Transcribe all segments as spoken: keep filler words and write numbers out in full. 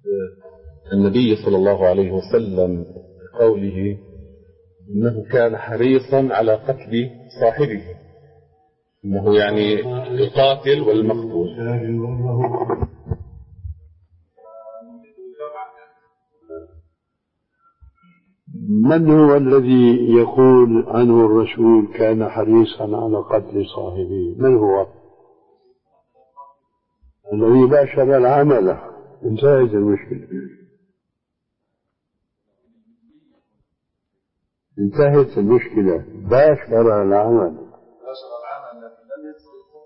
النبي صلى الله عليه وسلم قوله إنه كان حريصا على قتل صاحبه، إنه يعني القاتل والمقتول. من هو الذي يقول عنه الرسول كان حريصا على قتل صاحبه؟ من هو الذي باشر العمل؟ انتهت المشكلة، انتهت المشكلة. باشر العمل، باشر العمل لكن لم يصل.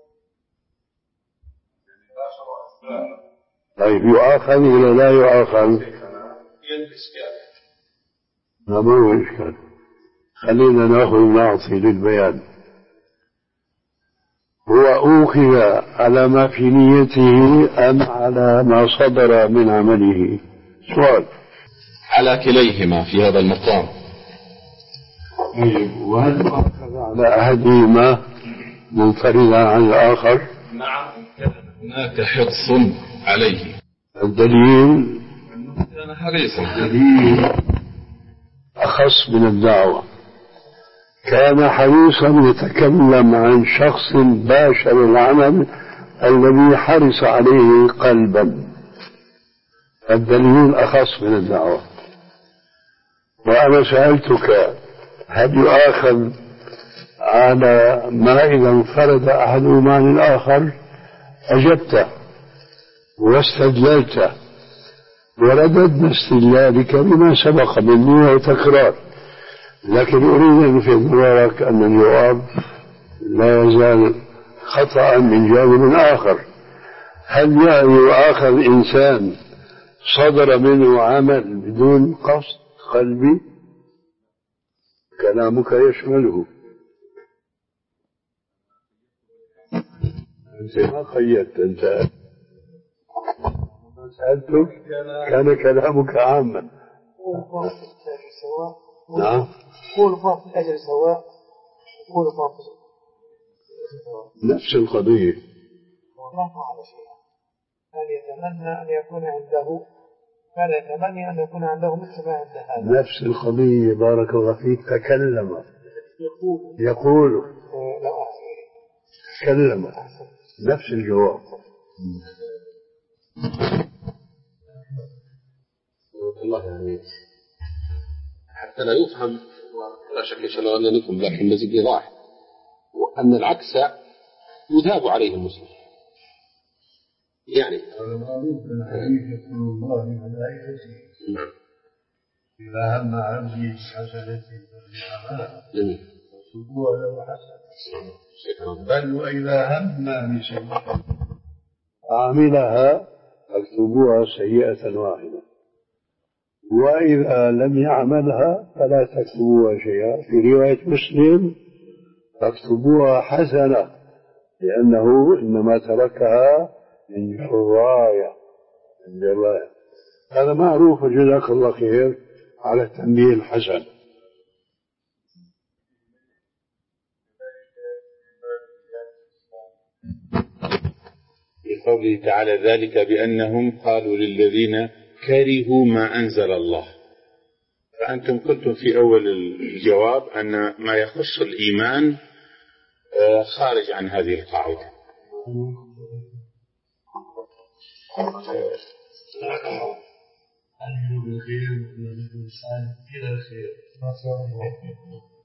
يعني باشر أسباب. طيب يؤاخذ ولا لا يؤاخذ؟ الإشكال ما هو إشكال؟ خلينا نأخذ نعطي للبيان. هو أوخذ على ما في نيته أم على ما صدر من عمله؟ سؤال. على كليهما في هذا المقام. طيب، وهل أخذ على أحدهما منفردا عن الآخر؟ نعم، هناك حرص عليه. الدليل أنه كان حريصا. الدليل أخص من الدعوة. كان حريصا يتكلم عن شخص باشر العمل الذي حرص عليه قلبا. الدليل أخص من الدعوة. وأنا سألتك هل يؤاخذ على ما إذا انفرد أحدهما عن الآخر؟ أجبت واستدللت، ورددنا استدلالك بما سبق مني وتكرار. لكن أريد أن أفيد نظرك أن الجواب لا يزال خطأ من جانب آخر. هل يعني يؤاخذ إنسان صدر منه عمل بدون قصد قلبي؟ كلامك يشمله. أنت ما قيدت، أنت سألتك كان كلامك عاما. نعم، كل فرق الأجر سواء، كل فرق نفس القضية. ما فعل شيئا. كان يتمنى أن يكون عنده، كان يتمنى أن يكون عنده مثل ما عند هذا. نفس القضية. بارك الله فيك. تكلم يقول يقول لا تكلم نفس الجواب. الله يعني حتى لا يفهم، لا شك إن شاء الله أن نفهم، لكن نزيد إيضاح وأن العكس يذاب عليه المسلم. يعني المعروف الحديث يقول الله ملائكته إذا هم عبدي بحسنة فليعملها فاكتبوها له حسنة، بل وإذا هم بسيئة عملها فاكتبوها سيئة واحدة، وإذا لم يعملها فلا تكتبوها شيئا. في رواية مسلم فاكتبوها حسنة، لأنه إنما تركها من جراية من جراية. هذا معروف، جزاك الله خير على التنبيه الحسن. في قوله تعالى ذلك بأنهم قالوا للذين كرهوا ما أنزل الله. فأنتم قلتم في أول الجواب أن ما يخص الإيمان خارج عن هذه القاعدة. الخير والخير إلى الخير.